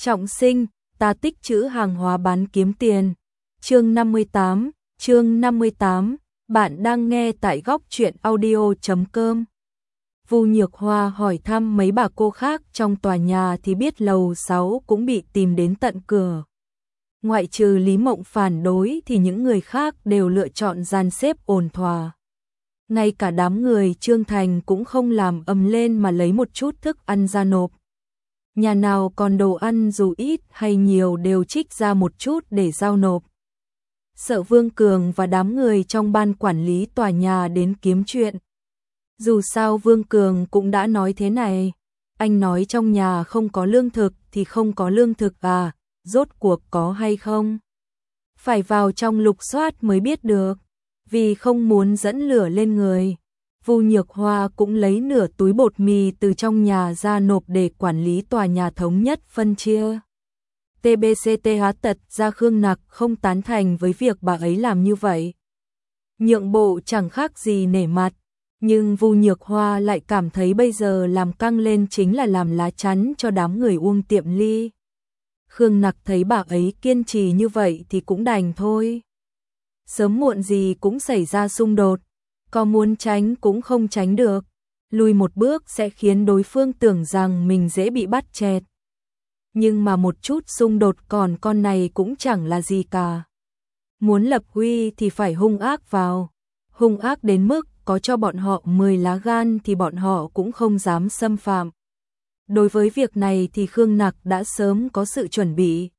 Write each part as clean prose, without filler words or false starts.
Trọng sinh, ta tích trữ hàng hóa bán kiếm tiền. Chương 58, bạn đang nghe tại góc truyện audio.com. Vu Nhược Hoa hỏi thăm mấy bà cô khác trong tòa nhà thì biết lầu 6 cũng bị tìm đến tận cửa. Ngoại trừ Lý Mộng phản đối thì những người khác đều lựa chọn dàn xếp ổn thỏa. Ngay cả đám người Trương Thành cũng không làm ầm lên mà lấy một chút thức ăn ra nộp. Nhà nào còn đồ ăn dù ít hay nhiều đều trích ra một chút để giao nộp. Sợ Vương Cường và đám người trong ban quản lý tòa nhà đến kiếm chuyện. Dù sao Vương Cường cũng đã nói thế này. Anh nói trong nhà không có lương thực thì không có lương thực à, rốt cuộc có hay không? Phải vào trong lục soát mới biết được. Vì không muốn dẫn lửa lên người, Vu Nhược Hoa cũng lấy nửa túi bột mì từ trong nhà ra nộp để quản lý tòa nhà thống nhất phân chia. TBCTH tật ra Khương Nặc không tán thành với việc bà ấy làm như vậy. Nhượng bộ chẳng khác gì nể mặt, nhưng Vu Nhược Hoa lại cảm thấy bây giờ làm căng lên chính là làm lá chắn cho đám người Uông Tiệm Ly. Khương Nặc thấy bà ấy kiên trì như vậy thì cũng đành thôi. Sớm muộn gì cũng xảy ra xung đột, có muốn tránh cũng không tránh được, lùi một bước sẽ khiến đối phương tưởng rằng mình dễ bị bắt chẹt. Nhưng mà một chút xung đột còn con này cũng chẳng là gì cả. Muốn lập uy thì phải hung ác vào, hung ác đến mức có cho bọn họ 10 lá gan thì bọn họ cũng không dám xâm phạm. Đối với việc này thì Khương Nặc đã sớm có sự chuẩn bị.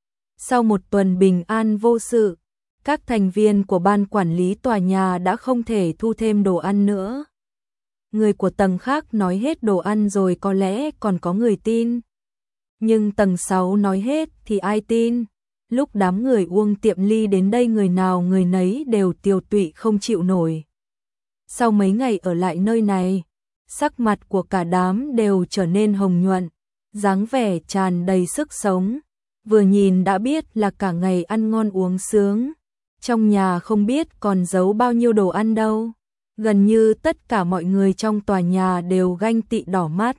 Sau một tuần bình an vô sự, các thành viên của ban quản lý tòa nhà đã không thể thu thêm đồ ăn nữa. Người của tầng khác nói hết đồ ăn rồi có lẽ còn có người tin. Nhưng tầng 6 nói hết thì ai tin? Lúc đám người Uông Tiệm Ly đến đây người nào người nấy đều tiều tụy không chịu nổi. Sau mấy ngày ở lại nơi này, sắc mặt của cả đám đều trở nên hồng nhuận, dáng vẻ tràn đầy sức sống. Vừa nhìn đã biết là cả ngày ăn ngon uống sướng. Trong nhà không biết còn giấu bao nhiêu đồ ăn đâu. Gần như tất cả mọi người trong tòa nhà đều ganh tị đỏ mắt.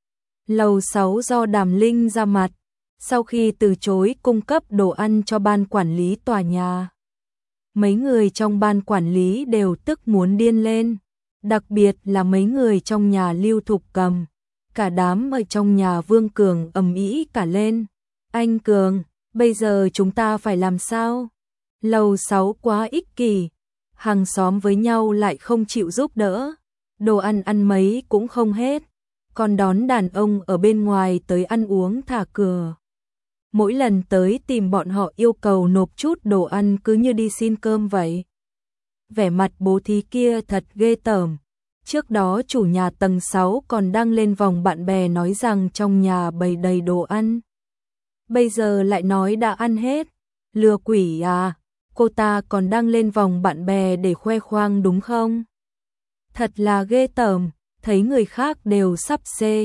Lầu 6 do Đàm Linh ra mặt, sau khi từ chối cung cấp đồ ăn cho ban quản lý tòa nhà. Mấy người trong ban quản lý đều tức muốn điên lên, đặc biệt là mấy người trong nhà Lưu Thục Cầm. Cả đám ở trong nhà Vương Cường ầm ĩ cả lên. Anh Cường, bây giờ chúng ta phải làm sao? Lầu 6 quá ích kỷ, hàng xóm với nhau lại không chịu giúp đỡ, đồ ăn ăn mấy cũng không hết, còn đón đàn ông ở bên ngoài tới ăn uống thả cửa. Mỗi lần tới tìm bọn họ yêu cầu nộp chút đồ ăn cứ như đi xin cơm vậy. Vẻ mặt bố thí kia thật ghê tởm. Trước đó chủ nhà tầng 6 còn đăng lên vòng bạn bè nói rằng trong nhà bày đầy đồ ăn. Bây giờ lại nói đã ăn hết, lừa quỷ à? Cô ta còn đăng lên vòng bạn bè để khoe khoang đúng không? Thật là ghê tởm, thấy người khác đều sắp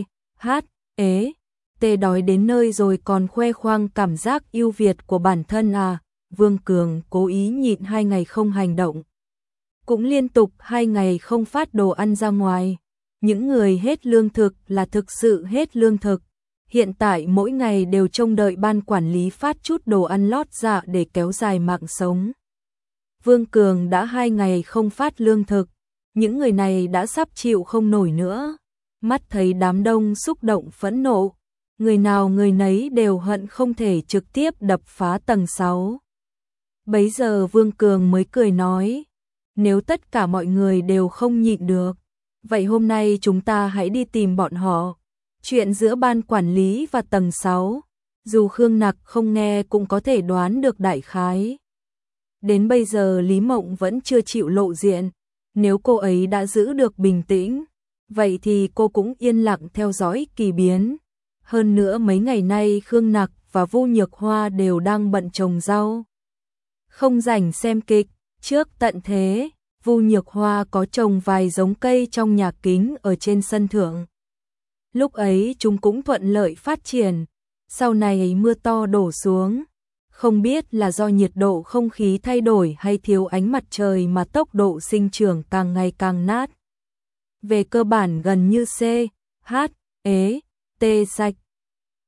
tê đói đến nơi rồi còn khoe khoang cảm giác ưu việt của bản thân à? Vương Cường cố ý nhịn 2 ngày không hành động. Cũng liên tục 2 ngày không phát đồ ăn ra ngoài. Những người hết lương thực là thực sự hết lương thực. Hiện tại mỗi ngày đều trông đợi ban quản lý phát chút đồ ăn lót dạ để kéo dài mạng sống. Vương Cường đã 2 ngày không phát lương thực, những người này đã sắp chịu không nổi nữa. Mắt thấy đám đông xúc động phẫn nộ, người nào người nấy đều hận không thể trực tiếp đập phá tầng 6. Bấy giờ Vương Cường mới cười nói, nếu tất cả mọi người đều không nhịn được, vậy hôm nay chúng ta hãy đi tìm bọn họ. Chuyện giữa ban quản lý và tầng 6, dù Khương Nặc không nghe cũng có thể đoán được đại khái. Đến bây giờ Lý Mộng vẫn chưa chịu lộ diện, nếu cô ấy đã giữ được bình tĩnh, vậy thì cô cũng yên lặng theo dõi kỳ biến. Hơn nữa mấy ngày nay Khương Nặc và Vu Nhược Hoa đều đang bận trồng rau. Không rảnh xem kịch, trước tận thế, Vu Nhược Hoa có trồng vài giống cây trong nhà kính ở trên sân thượng. Lúc ấy chúng cũng thuận lợi phát triển, sau này mưa to đổ xuống. Không biết là do nhiệt độ không khí thay đổi hay thiếu ánh mặt trời mà tốc độ sinh trưởng càng ngày càng nát. Về cơ bản gần như sạch.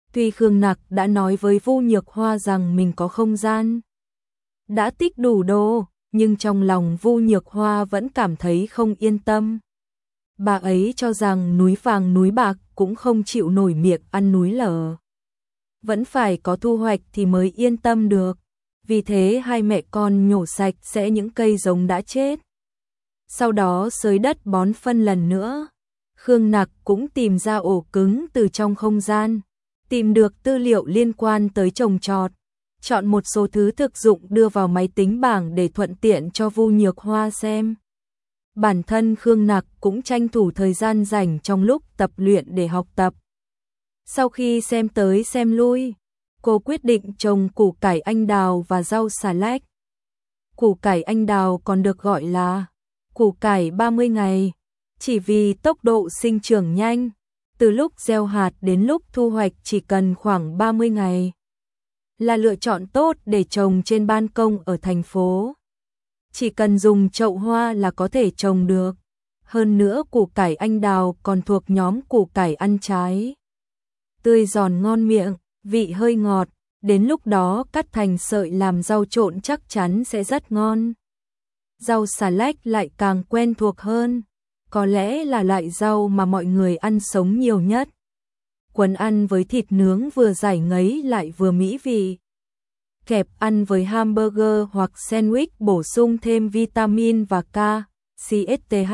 Tuy Khương Nặc đã nói với Vu Nhược Hoa rằng mình có không gian đã tích đủ đồ, nhưng trong lòng Vu Nhược Hoa vẫn cảm thấy không yên tâm. Bà ấy cho rằng núi vàng núi bạc cũng không chịu nổi miệng ăn núi lở. Vẫn phải có thu hoạch thì mới yên tâm được. Vì thế hai mẹ con nhổ sạch sẽ những cây giống đã chết. Sau đó xới đất bón phân lần nữa. Khương Nặc cũng tìm ra ổ cứng từ trong không gian, tìm được tư liệu liên quan tới trồng trọt, chọn một số thứ thực dụng đưa vào máy tính bảng để thuận tiện cho Vu Nhược Hoa xem. Bản thân Khương Nặc cũng tranh thủ thời gian rảnh trong lúc tập luyện để học tập. Sau khi xem tới xem lui, cô quyết định trồng củ cải anh đào và rau xà lách. Củ cải anh đào còn được gọi là củ cải 30 ngày, chỉ vì tốc độ sinh trưởng nhanh, từ lúc gieo hạt đến lúc thu hoạch chỉ cần khoảng 30 ngày. Là lựa chọn tốt để trồng trên ban công ở thành phố. Chỉ cần dùng chậu hoa là có thể trồng được. Hơn nữa củ cải anh đào còn thuộc nhóm củ cải ăn trái. Tươi giòn ngon miệng, vị hơi ngọt, đến lúc đó cắt thành sợi làm rau trộn chắc chắn sẽ rất ngon. Rau xà lách lại càng quen thuộc hơn, có lẽ là loại rau mà mọi người ăn sống nhiều nhất. Cuốn ăn với thịt nướng vừa giải ngấy lại vừa mỹ vị. Kẹp ăn với hamburger hoặc sandwich bổ sung thêm vitamin và K, CSTH.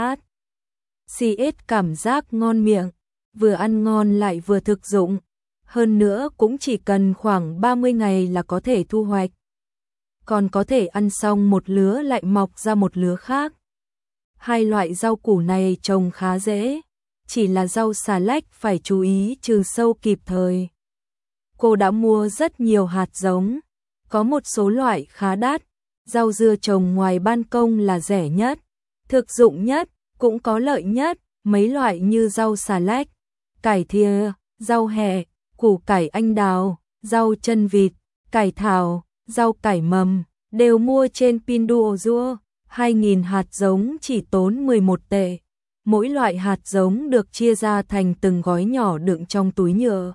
CS cảm giác ngon miệng, vừa ăn ngon lại vừa thực dụng. Hơn nữa cũng chỉ cần khoảng 30 ngày là có thể thu hoạch. Còn có thể ăn xong một lứa lại mọc ra một lứa khác. Hai loại rau củ này trồng khá dễ, chỉ là rau xà lách phải chú ý trừ sâu kịp thời. Cô đã mua rất nhiều hạt giống, có một số loại khá đắt, rau dưa trồng ngoài ban công là rẻ nhất, thực dụng nhất, cũng có lợi nhất, mấy loại như rau xà lách, cải thìa, rau hẹ, củ cải anh đào, rau chân vịt, cải thảo, rau cải mầm, đều mua trên Pinduoduo, 2.000 hạt giống chỉ tốn 11 tệ. Mỗi loại hạt giống được chia ra thành từng gói nhỏ đựng trong túi nhựa.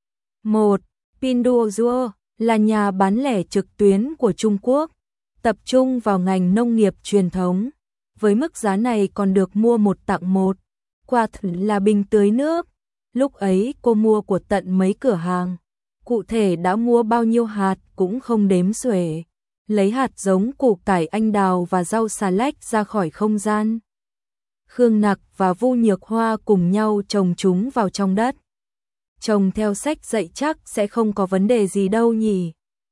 1. Pinduoduo là nhà bán lẻ trực tuyến của Trung Quốc, tập trung vào ngành nông nghiệp truyền thống. Với mức giá này còn được mua một tặng một. Quả thực là bình tưới nước. Lúc ấy cô mua của tận mấy cửa hàng. Cụ thể đã mua bao nhiêu hạt cũng không đếm xuể. Lấy hạt giống củ cải anh đào và rau xà lách ra khỏi không gian. Khương Nặc và Vu Nhược Hoa cùng nhau trồng chúng vào trong đất. Trồng theo sách dạy chắc sẽ không có vấn đề gì đâu nhỉ.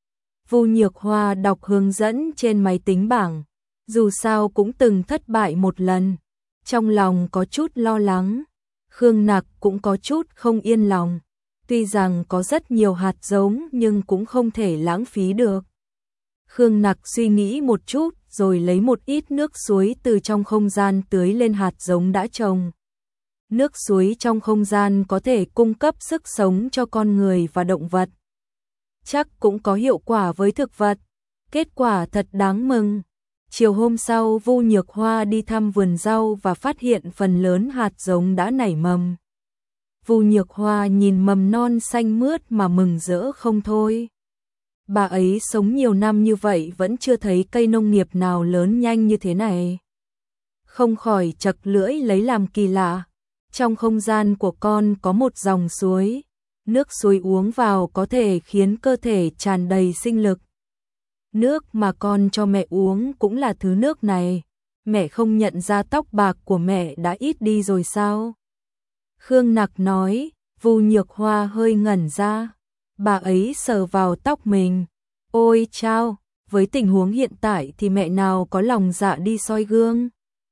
Vu Nhược Hoa đọc hướng dẫn trên máy tính bảng, dù sao cũng từng thất bại một lần, trong lòng có chút lo lắng. Khương Nặc cũng có chút không yên lòng, tuy rằng có rất nhiều hạt giống nhưng cũng không thể lãng phí được. Khương Nặc suy nghĩ một chút rồi lấy một ít nước suối từ trong không gian tưới lên hạt giống đã trồng. Nước suối trong không gian có thể cung cấp sức sống cho con người và động vật. Chắc cũng có hiệu quả với thực vật. Kết quả thật đáng mừng. Chiều hôm sau Vu Nhược Hoa đi thăm vườn rau và phát hiện phần lớn hạt giống đã nảy mầm. Vu Nhược Hoa nhìn mầm non xanh mướt mà mừng rỡ không thôi. Bà ấy sống nhiều năm như vậy vẫn chưa thấy cây nông nghiệp nào lớn nhanh như thế này. Không khỏi chật lưỡi lấy làm kỳ lạ. Trong không gian của con có một dòng suối. Nước suối uống vào có thể khiến cơ thể tràn đầy sinh lực. Nước mà con cho mẹ uống cũng là thứ nước này. Mẹ không nhận ra tóc bạc của mẹ đã ít đi rồi sao? Khương Nặc nói. Vu Nhược Hoa hơi ngẩn ra. Bà ấy sờ vào tóc mình. Ôi chao, với tình huống hiện tại thì mẹ nào có lòng dạ đi soi gương.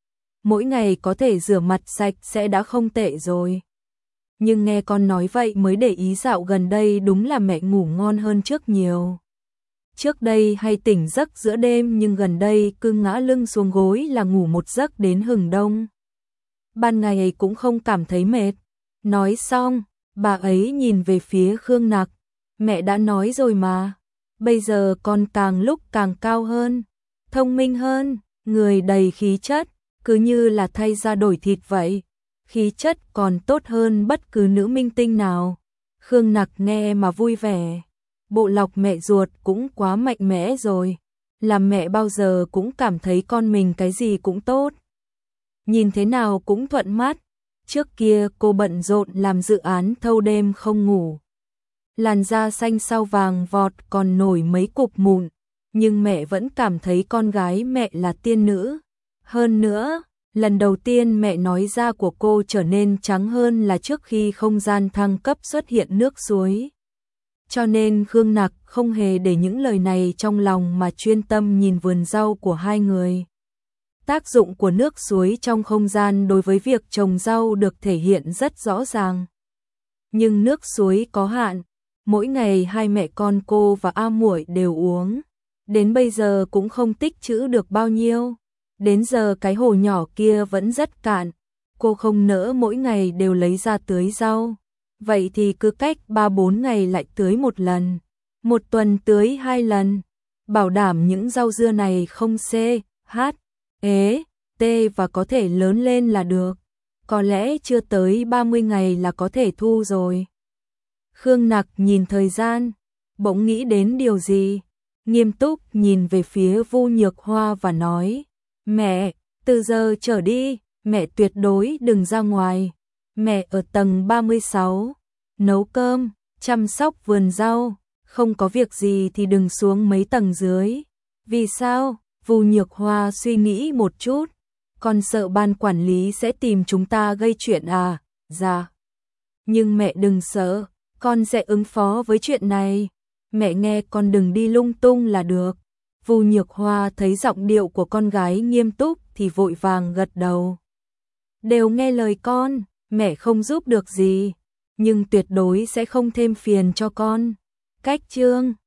Mỗi ngày có thể rửa mặt sạch sẽ đã không tệ rồi. Nhưng nghe con nói vậy mới để ý dạo gần đây đúng là mẹ ngủ ngon hơn trước nhiều. Trước đây hay tỉnh giấc giữa đêm nhưng gần đây cứ ngã lưng xuống gối là ngủ một giấc đến hừng đông. Ban ngày cũng không cảm thấy mệt. Nói xong, bà ấy nhìn về phía Khương Nặc. Mẹ đã nói rồi mà. Bây giờ con càng lúc càng cao hơn, thông minh hơn, người đầy khí chất, cứ như là thay da đổi thịt vậy. Khí chất còn tốt hơn bất cứ nữ minh tinh nào. Khương Nặc nghe mà vui vẻ. Bộ lọc mẹ ruột cũng quá mạnh mẽ rồi. Làm mẹ bao giờ cũng cảm thấy con mình cái gì cũng tốt. Nhìn thế nào cũng thuận mắt. Trước kia cô bận rộn làm dự án thâu đêm không ngủ. Làn da xanh sao vàng vọt còn nổi mấy cục mụn. Nhưng mẹ vẫn cảm thấy con gái mẹ là tiên nữ. Hơn nữa, lần đầu tiên mẹ nói da của cô trở nên trắng hơn là trước khi không gian thăng cấp xuất hiện nước suối. Cho nên Khương Nặc không hề để những lời này trong lòng mà chuyên tâm nhìn vườn rau của hai người. Tác dụng của nước suối trong không gian đối với việc trồng rau được thể hiện rất rõ ràng. Nhưng nước suối có hạn, mỗi ngày hai mẹ con cô và A Muội đều uống. Đến bây giờ cũng không tích trữ được bao nhiêu. Đến giờ cái hồ nhỏ kia vẫn rất cạn. Cô không nỡ mỗi ngày đều lấy ra tưới rau. Vậy thì cứ cách 3-4 ngày lại tưới một lần. Một tuần tưới 2 lần. Bảo đảm những rau dưa này không C, H, E, T và có thể lớn lên là được. Có lẽ chưa tới 30 ngày là có thể thu rồi. Khương Nặc nhìn thời gian, bỗng nghĩ đến điều gì. Nghiêm túc nhìn về phía Vu Nhược Hoa và nói, mẹ, từ giờ trở đi, mẹ tuyệt đối đừng ra ngoài. Mẹ ở tầng 36, nấu cơm, chăm sóc vườn rau, không có việc gì thì đừng xuống mấy tầng dưới. Vì sao? Vu Nhược Hoa suy nghĩ một chút, con sợ ban quản lý sẽ tìm chúng ta gây chuyện à? Dạ. Nhưng mẹ đừng sợ, con sẽ ứng phó với chuyện này. Mẹ nghe con đừng đi lung tung là được. Vu Nhược Hoa thấy giọng điệu của con gái nghiêm túc thì vội vàng gật đầu. Đều nghe lời con, mẹ không giúp được gì, nhưng tuyệt đối sẽ không thêm phiền cho con. Cách chương